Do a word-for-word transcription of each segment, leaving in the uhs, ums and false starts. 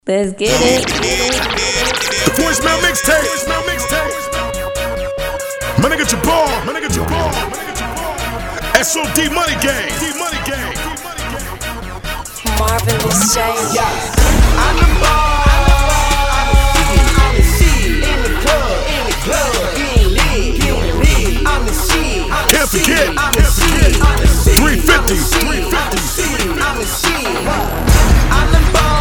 Let's get it. The voicemail mixtape. My nigga Jabbar. My nigga Jabbar. S O D Money Gang. D Money Gang. Marvin was saying, yeah. I'm the ball. I'm the shit in the club. In the club. Getting lit. Getting lit. I'm the shit. Can't forget. I'm the shit. I'm the shit. three fifty. three fifty. I'm the shit. I'm the ball.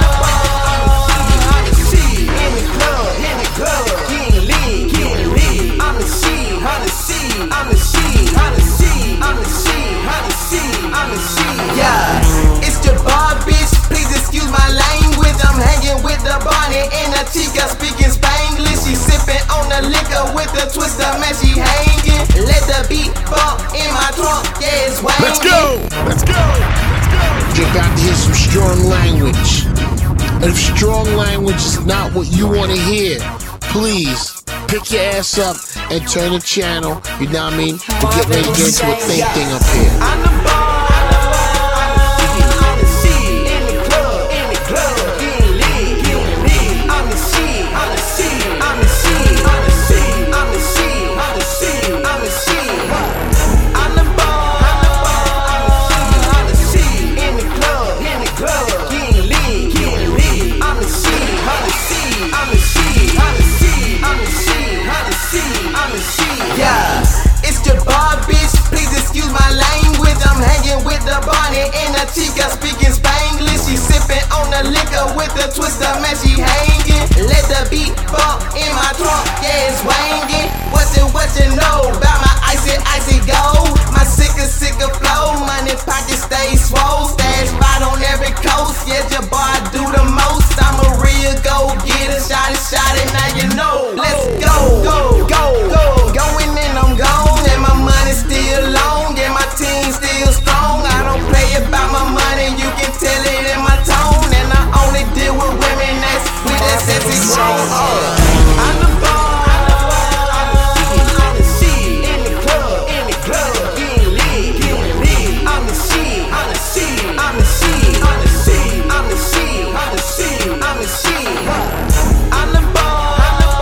I'm the shit in the club. In the club. Getting lit. Getting lit. I'm the shit. I'm the shit. I'm the shit. I'm the shit. I'm the shit. I'm the shit. I'm the shit. Yeah. It's Jabbar, bitch. Please excuse my language. I'm hanging with the Bonnie and the chica speaking Spanglish. She sipping on the liquor with the twister, man. She hanging. Let the beat bump in my trunk. Yeah, it's wanging. Let's go. Let's go. Let's go. You're about to hear some strong language. And if strong language is not what you want to hear, please pick your ass up and turn the channel. You know what I mean? We get ready to get into a thing thing up here. I'm the ball. I'm the shit in the club. In the club. Getting lit. Getting lit. I'm the shit. I'm the shit. I'm the shit. I'm the shit. I'm the shit. I'm the shit. I'm the shit. I'm the ball. I'm the shit in the club. In the club. Getting lit. Getting lit. I'm the shit. I'm the shit. I'm the shit. I'm the shit. I'm the shit. I'm the shit. I'm the shit. Yeah. It's Jabbar, bitch. Please excuse my language. I'm hanging with the Bonnie and the chica speaking Spanglish. She sipping on the liquor with the twister, man. She hanging. Let the beat bump in my trunk. Yeah, it's wanging. What's it, what you know about my icy, icy gold? My sicker, sicker flow. Money pocket stay swole. Stash spot on every coast. Yeah, Jabbar do the most. I'm a real go-getter. Shot it, shot it, now you know. Let's go, go, go, go. Going in, I'm gone. And my money still long. And my team still strong. I don't play about my money. You can tell it in my tone. And I only deal with women that's with that sexy grown. Uh, I'm the ball. I'm the shit in the club. In the club. Getting lit. Getting lit. I'm the shit. I'm the shit. I'm the shit. I'm the shit. I'm the shit. I'm the shit. I'm the shit. I'm the ball.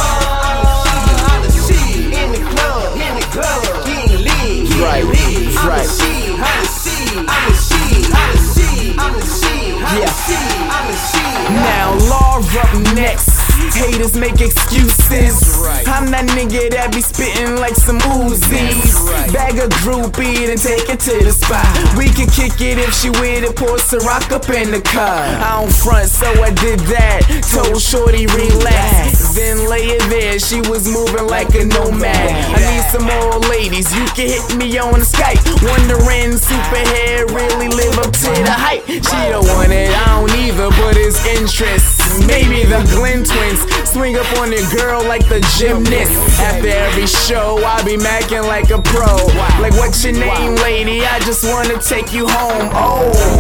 I'm the shit in the club. In the club. Getting lit. Getting Right, lit. I'm right. the shit. I'm the shit. I'm the shit. I'm the shit. I'm the shit. I'm the shit. I'm the shit. Now, Law up next. Haters make excuses. Right. I'm that nigga that be spitting like some Uzis. Right. Bag a groupie and take it to the spot. We can kick it if she with it. Pour Ciroc up in the car. I don't front, so I did that. Told shorty relax, then lay it there. She was moving like a nomad. I need some more ladies. You can hit me on the Skype. Wondering superhead really live up to the hype. She don't want it, I don't either, but it's interest. Maybe the Glenn twins swing up on your girl like the gymnast. After every show, I be macking like a pro. Like, what's your name, lady? I just wanna take you home. Oh,